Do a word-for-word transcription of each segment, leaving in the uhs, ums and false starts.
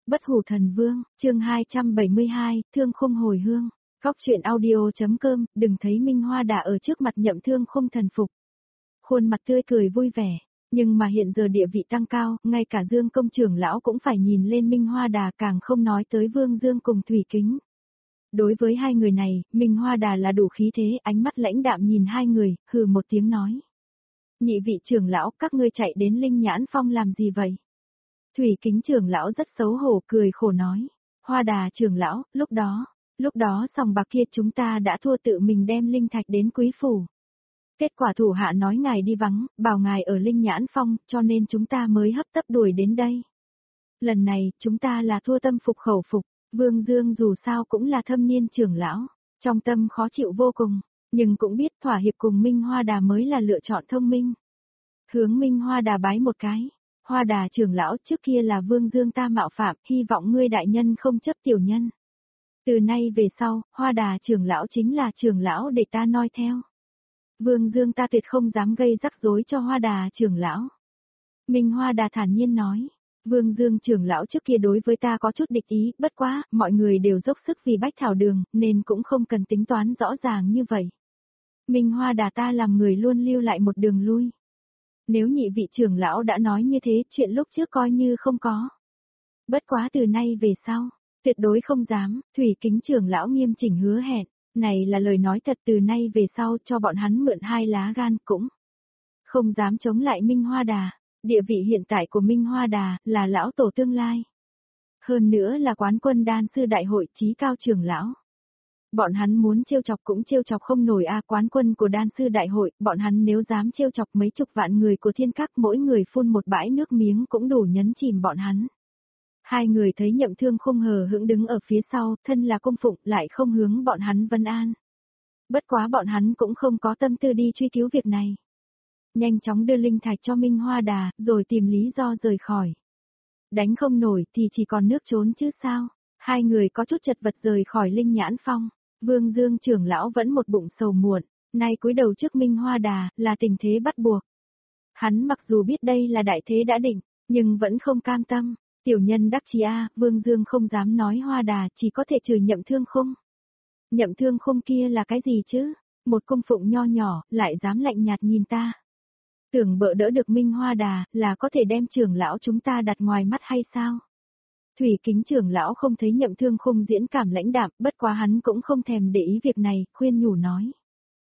Bất hủ thần vương, chương hai trăm bảy mươi hai, thương khung hồi hương. Góc truyện audio.com, đừng thấy Minh Hoa Đà ở trước mặt Nhậm Thương Khung thần phục. Khuôn mặt tươi cười vui vẻ, nhưng mà hiện giờ địa vị tăng cao, ngay cả Dương công trưởng lão cũng phải nhìn lên Minh Hoa Đà, càng không nói tới Vương Dương cùng Thủy Kính. Đối với hai người này, Minh Hoa Đà là đủ khí thế, ánh mắt lãnh đạm nhìn hai người, hừ một tiếng nói. Nhị vị trưởng lão, các ngươi chạy đến Linh Nhãn Phong làm gì vậy? Thủy Kính trưởng lão rất xấu hổ, cười khổ nói. Hoa Đà trưởng lão, lúc đó, lúc đó sòng bạc kia chúng ta đã thua, tự mình đem linh thạch đến quý phủ. Kết quả thủ hạ nói ngài đi vắng, bảo ngài ở Linh Nhãn Phong, cho nên chúng ta mới hấp tấp đuổi đến đây. Lần này, chúng ta là thua tâm phục khẩu phục, Vương Dương dù sao cũng là thâm niên trưởng lão, trong tâm khó chịu vô cùng, nhưng cũng biết thỏa hiệp cùng Minh Hoa Đà mới là lựa chọn thông minh. Hướng Minh Hoa Đà bái một cái. Hoa Đà trưởng lão, trước kia là Vương Dương ta mạo phạm, hy vọng ngươi đại nhân không chấp tiểu nhân. Từ nay về sau, Hoa Đà trưởng lão chính là trưởng lão để ta noi theo. Vương Dương ta tuyệt không dám gây rắc rối cho Hoa Đà trưởng lão. Minh Hoa Đà thản nhiên nói, Vương Dương trưởng lão trước kia đối với ta có chút địch ý, bất quá, mọi người đều dốc sức vì Bách Thảo Đường, nên cũng không cần tính toán rõ ràng như vậy. Minh Hoa Đà ta làm người luôn lưu lại một đường lui. Nếu nhị vị trưởng lão đã nói như thế, chuyện lúc trước coi như không có. Bất quá từ nay về sau, tuyệt đối không dám, Thủy Kính trưởng lão nghiêm chỉnh hứa hẹn, này là lời nói thật, từ nay về sau cho bọn hắn mượn hai lá gan cũng không dám chống lại Minh Hoa Đà. Địa vị hiện tại của Minh Hoa Đà là lão tổ tương lai. Hơn nữa là quán quân đan sư đại hội trí cao trưởng lão. Bọn hắn muốn trêu chọc cũng trêu chọc không nổi a, quán quân của đan sư đại hội, bọn hắn nếu dám trêu chọc mấy chục vạn người của thiên các, mỗi người phun một bãi nước miếng cũng đủ nhấn chìm bọn hắn. Hai người thấy Nhậm Thương Khung hờ hững đứng ở phía sau, thân là cung phụng, lại không hướng bọn hắn vân an. Bất quá bọn hắn cũng không có tâm tư đi truy cứu việc này. Nhanh chóng đưa linh thạch cho Minh Hoa Đà, rồi tìm lý do rời khỏi. Đánh không nổi thì chỉ còn nước trốn chứ sao. Hai người có chút chật vật rời khỏi Linh Nhãn Phong. Vương Dương trưởng lão vẫn một bụng sầu muộn, nay cúi đầu trước Minh Hoa Đà, là tình thế bắt buộc. Hắn mặc dù biết đây là đại thế đã định, nhưng vẫn không cam tâm. Tiểu nhân đắc chí a, Vương Dương không dám nói Hoa Đà, chỉ có thể trừ Nhậm Thương Khung. Nhậm Thương Khung kia là cái gì chứ? Một cung phụng nho nhỏ, lại dám lạnh nhạt nhìn ta. Tưởng bỡ đỡ được Minh Hoa Đà, là có thể đem trưởng lão chúng ta đặt ngoài mắt hay sao? Thủy Kính trưởng lão không thấy Nhậm Thương Khung diễn cảm lãnh đạm, bất quá hắn cũng không thèm để ý việc này, khuyên nhủ nói.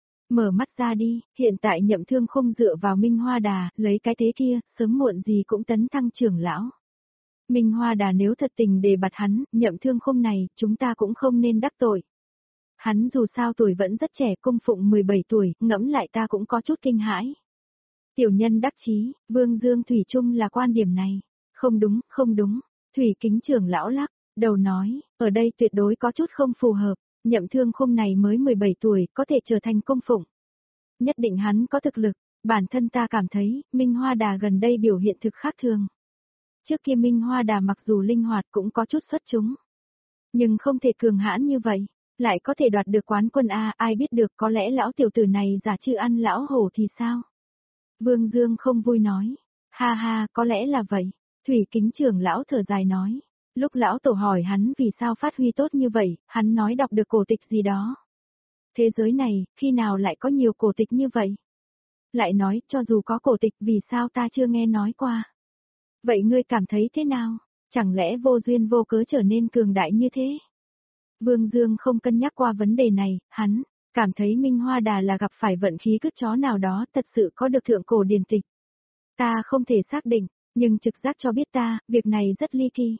Mở mắt ra đi, hiện tại Nhậm Thương Khung dựa vào Minh Hoa Đà, lấy cái thế kia, sớm muộn gì cũng tấn thăng trưởng lão. Minh Hoa Đà nếu thật tình đề bạt hắn, Nhậm Thương Khung này, chúng ta cũng không nên đắc tội. Hắn dù sao tuổi vẫn rất trẻ, cung phụng mười bảy tuổi, ngẫm lại ta cũng có chút kinh hãi. Tiểu nhân đắc chí, Vương Dương Thủy chung là quan điểm này. Không đúng, không đúng. Thủy Kính trưởng lão lắc đầu nói, ở đây tuyệt đối có chút không phù hợp, Nhậm Thương Khung này mới mười bảy tuổi, có thể trở thành cung phụng. Nhất định hắn có thực lực, bản thân ta cảm thấy, Minh Hoa Đà gần đây biểu hiện thực khác thường. Trước kia Minh Hoa Đà mặc dù linh hoạt cũng có chút xuất chúng, nhưng không thể cường hãn như vậy, lại có thể đoạt được quán quân a, ai biết được, có lẽ lão tiểu tử này giả chư ăn lão hổ thì sao? Vương Dương không vui nói, ha ha, có lẽ là vậy. Thủy Kính trưởng lão thở dài nói, lúc lão tổ hỏi hắn vì sao phát huy tốt như vậy, hắn nói đọc được cổ tịch gì đó. Thế giới này, khi nào lại có nhiều cổ tịch như vậy? Lại nói, cho dù có cổ tịch vì sao ta chưa nghe nói qua? Vậy ngươi cảm thấy thế nào? Chẳng lẽ vô duyên vô cớ trở nên cường đại như thế? Vương Dương không cân nhắc qua vấn đề này, hắn cảm thấy Minh Hoa Đà là gặp phải vận khí cứt chó nào đó, thật sự có được thượng cổ điển tịch. Ta không thể xác định, nhưng trực giác cho biết ta, việc này rất ly kỳ.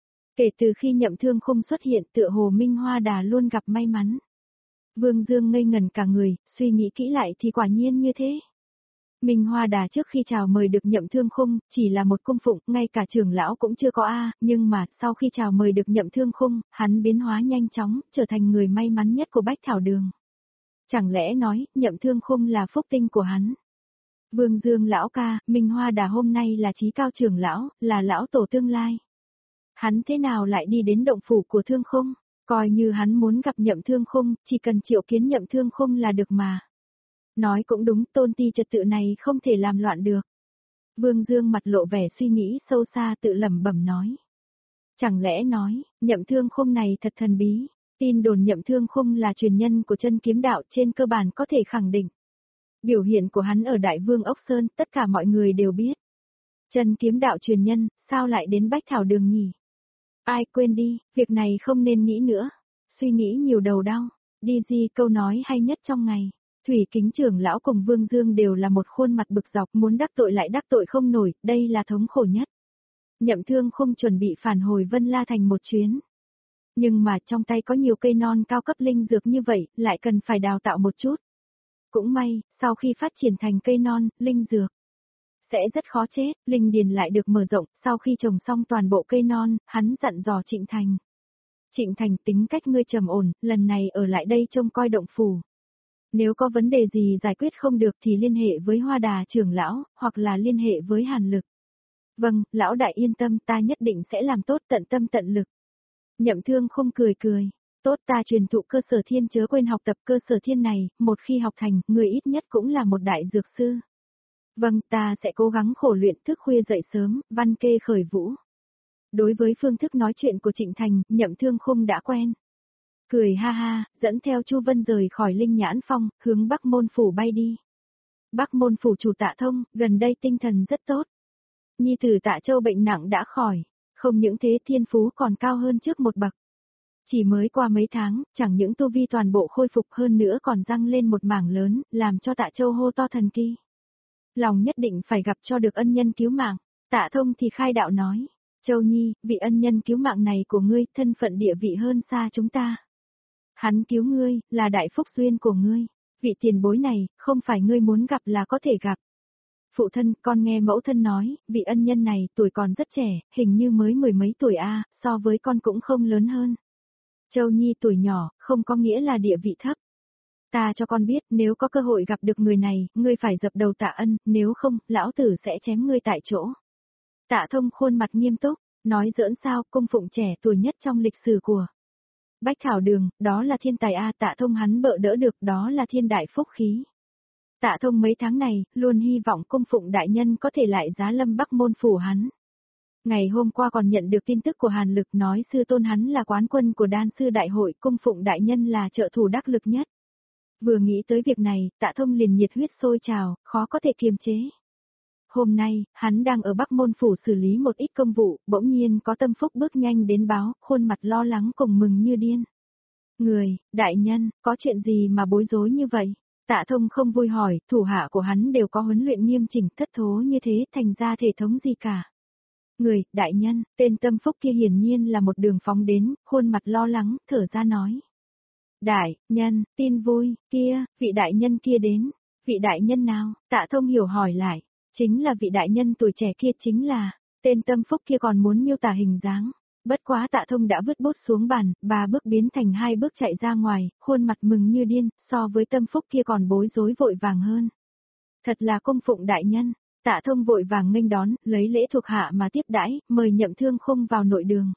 Kể từ khi Nhậm Thương Khung xuất hiện, tựa hồ Minh Hoa Đà luôn gặp may mắn. Vương Dương ngây ngẩn cả người, suy nghĩ kỹ lại thì quả nhiên như thế. Minh Hoa Đà trước khi chào mời được Nhậm Thương Khung, chỉ là một cung phụng, ngay cả trưởng lão cũng chưa có a, nhưng mà, sau khi chào mời được Nhậm Thương Khung, hắn biến hóa nhanh chóng, trở thành người may mắn nhất của Bách Thảo Đường. Chẳng lẽ nói, Nhậm Thương Khung là phúc tinh của hắn? Vương Dương lão ca, Minh Hoa Đà hôm nay là trí cao trưởng lão, là lão tổ tương lai. Hắn thế nào lại đi đến động phủ của Thương Khung? Coi như hắn muốn gặp Nhậm Thương Khung, chỉ cần triệu kiến Nhậm Thương Khung là được mà. Nói cũng đúng, tôn ti trật tự này không thể làm loạn được. Vương Dương mặt lộ vẻ suy nghĩ sâu xa, tự lẩm bẩm nói. Chẳng lẽ nói, Nhậm Thương Khung này thật thần bí, tin đồn Nhậm Thương Khung là truyền nhân của chân kiếm đạo trên cơ bản có thể khẳng định. Biểu hiện của hắn ở Đại Vương Ốc Sơn tất cả mọi người đều biết. Chân kiếm đạo truyền nhân, sao lại đến Bách Thảo Đường nhỉ? Ai quên đi, việc này không nên nghĩ nữa. Suy nghĩ nhiều đầu đau. Đi gì câu nói hay nhất trong ngày. Thủy Kính trưởng lão cùng Vương Dương đều là một khuôn mặt bực dọc muốn đắc tội lại đắc tội không nổi, đây là thống khổ nhất. Nhậm Thương không chuẩn bị phản hồi Vân La Thành một chuyến. Nhưng mà trong tay có nhiều cây non cao cấp linh dược như vậy, lại cần phải đào tạo một chút. Cũng may, sau khi phát triển thành cây non, linh dược sẽ rất khó chết, linh điền lại được mở rộng, sau khi trồng xong toàn bộ cây non, hắn dặn dò Trịnh Thành. Trịnh Thành tính cách ngươi trầm ổn, lần này ở lại đây trông coi động phủ. Nếu có vấn đề gì giải quyết không được thì liên hệ với Hoa Đà trưởng lão, hoặc là liên hệ với Hàn Lực. Vâng, lão đại yên tâm, ta nhất định sẽ làm tốt tận tâm tận lực. Nhậm Thương không cười cười. Tốt, ta truyền thụ cơ sở thiên chớ quên học tập cơ sở thiên này, một khi học thành, người ít nhất cũng là một đại dược sư. Vâng, ta sẽ cố gắng khổ luyện, thức khuya dậy sớm, văn kê khởi vũ. Đối với phương thức nói chuyện của Trịnh Thành, Nhậm Thương Khung đã quen. Cười ha ha, dẫn theo Chu Vân rời khỏi Linh Nhãn Phong, hướng Bắc Môn Phủ bay đi. Bắc Môn Phủ chủ Tạ Thông, gần đây tinh thần rất tốt. Nhi tử Tạ Châu bệnh nặng đã khỏi, không những thế thiên phú còn cao hơn trước một bậc. Chỉ mới qua mấy tháng, chẳng những tu vi toàn bộ khôi phục hơn nữa còn răng lên một mảng lớn, làm cho Tạ Châu hô to thần kỳ. Lòng nhất định phải gặp cho được ân nhân cứu mạng. Tạ Thông thì khai đạo nói, Châu Nhi, vị ân nhân cứu mạng này của ngươi, thân phận địa vị hơn xa chúng ta. Hắn cứu ngươi, là đại phúc duyên của ngươi. Vị tiền bối này, không phải ngươi muốn gặp là có thể gặp. Phụ thân, con nghe mẫu thân nói, vị ân nhân này tuổi còn rất trẻ, hình như mới mười mấy tuổi a, so với con cũng không lớn hơn. Châu Nhi tuổi nhỏ, không có nghĩa là địa vị thấp. Ta cho con biết, nếu có cơ hội gặp được người này, ngươi phải dập đầu tạ ân, nếu không, lão tử sẽ chém ngươi tại chỗ. Tạ Thông khuôn mặt nghiêm túc, nói giỡn sao, cung phụng trẻ tuổi nhất trong lịch sử của Bách Thảo Đường, đó là thiên tài a, Tạ Thông hắn bợ đỡ được, đó là thiên đại phúc khí. Tạ Thông mấy tháng này, luôn hy vọng cung phụng đại nhân có thể lại giá lâm Bắc Môn Phủ hắn. Ngày hôm qua còn nhận được tin tức của Hàn Lực nói sư tôn hắn là quán quân của đan sư đại hội, cung phụng đại nhân là trợ thủ đắc lực nhất. Vừa nghĩ tới việc này, Tạ Thông liền nhiệt huyết sôi trào, khó có thể kiềm chế. Hôm nay, hắn đang ở Bắc Môn Phủ xử lý một ít công vụ, bỗng nhiên có Tâm Phúc bước nhanh đến báo, khuôn mặt lo lắng cùng mừng như điên. Người, đại nhân, có chuyện gì mà bối rối như vậy? Tạ Thông không vui hỏi, thủ hạ của hắn đều có huấn luyện nghiêm chỉnh, thất thố như thế, thành ra thể thống gì cả. Người, đại nhân, tên Tâm Phúc kia hiển nhiên là một đường phóng đến, khuôn mặt lo lắng, thở ra nói. Đại nhân, tin vui, kia, vị đại nhân kia đến. Vị đại nhân nào? Tạ Thông hiểu hỏi lại. Chính là vị đại nhân tuổi trẻ kia, chính là, tên Tâm Phúc kia còn muốn miêu tả hình dáng. Bất quá Tạ Thông đã vứt bút xuống bàn, ba bước biến thành hai bước chạy ra ngoài, khuôn mặt mừng như điên, so với Tâm Phúc kia còn bối rối vội vàng hơn. Thật là cung phụng đại nhân. Tạ Thông vội vàng nghênh đón, lấy lễ thuộc hạ mà tiếp đãi, mời Nhậm Thương Khung vào nội đường.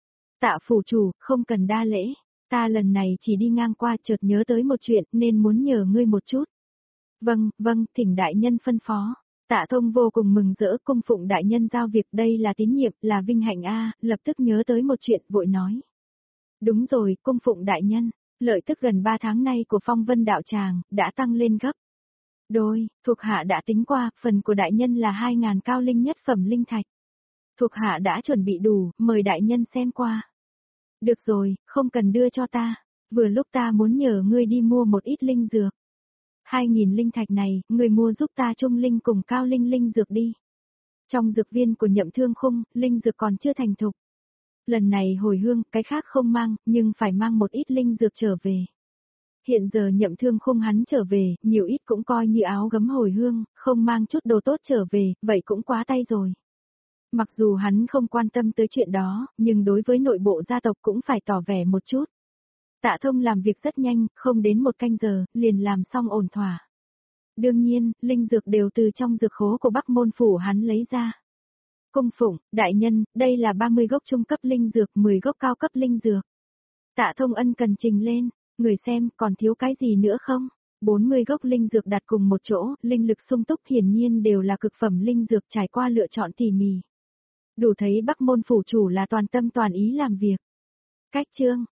Tạ phủ chủ, không cần đa lễ. Ta lần này chỉ đi ngang qua chợt nhớ tới một chuyện nên muốn nhờ ngươi một chút. Vâng, vâng, thỉnh đại nhân phân phó. Tạ Thông vô cùng mừng rỡ, cung phụng đại nhân giao việc, đây là tín nhiệm, là vinh hạnh a, lập tức nhớ tới một chuyện, vội nói. Đúng rồi, cung phụng đại nhân, lợi tức gần ba tháng nay của Phong Vân đạo tràng đã tăng lên gấp đôi, thuộc hạ đã tính qua, phần của đại nhân là hai ngàn cao linh nhất phẩm linh thạch. Thuộc hạ đã chuẩn bị đủ, mời đại nhân xem qua. Được rồi, không cần đưa cho ta, vừa lúc ta muốn nhờ ngươi đi mua một ít linh dược. Hai nghìn linh thạch này, ngươi mua giúp ta trung linh cùng cao linh linh dược đi. Trong dược viên của Nhậm Thương Khung, linh dược còn chưa thành thục. Lần này hồi hương, cái khác không mang, nhưng phải mang một ít linh dược trở về. Hiện giờ Nhậm Thương Khung hắn trở về, nhiều ít cũng coi như áo gấm hồi hương, không mang chút đồ tốt trở về, vậy cũng quá tay rồi. Mặc dù hắn không quan tâm tới chuyện đó, nhưng đối với nội bộ gia tộc cũng phải tỏ vẻ một chút. Tạ Thông làm việc rất nhanh, không đến một canh giờ, liền làm xong ổn thỏa. Đương nhiên, linh dược đều từ trong dược khố của Bắc Môn Phủ hắn lấy ra. Cung phụng, đại nhân, đây là ba mươi gốc trung cấp linh dược, mười gốc cao cấp linh dược. Tạ Thông ân cần trình lên, người xem, còn thiếu cái gì nữa không? bốn mươi gốc linh dược đặt cùng một chỗ, linh lực sung túc hiển nhiên đều là cực phẩm linh dược trải qua lựa chọn tỉ mỉ. Đủ thấy Bắc Môn phủ chủ là toàn tâm toàn ý làm việc. Cách chương